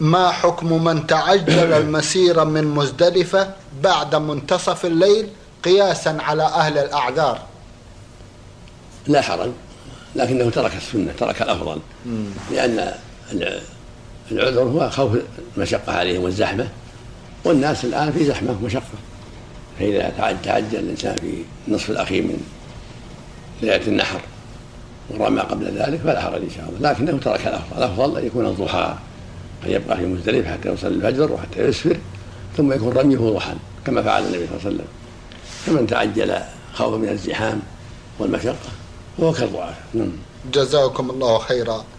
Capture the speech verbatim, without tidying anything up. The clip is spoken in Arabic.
ما حكم من تعجل المسير من مزدلفة بعد منتصف الليل قياسا على أهل الأعذار؟ لا حرج، لكنه ترك السنة، ترك الأفضل، لأن العذر هو خوف المشقة عليهم والزحمة، والناس الآن في زحمة ومشقة، فإذا تعجل الإنسان في النصف الأخير من ليلة النحر ورمى قبل ذلك فلا حرج إن شاء الله، لكنه ترك الأفضل. الأفضل أن يكون الضحى، أن يبقى في مزدلفة حتى يوصل الفجر وحتى يسفر، ثم يكون رميه ضحى كما فعل النبي صلى الله عليه وسلم. فمن تعجل خوفا من الزحام والمشقة فهو كالضعاف. جزاكم الله خيرا.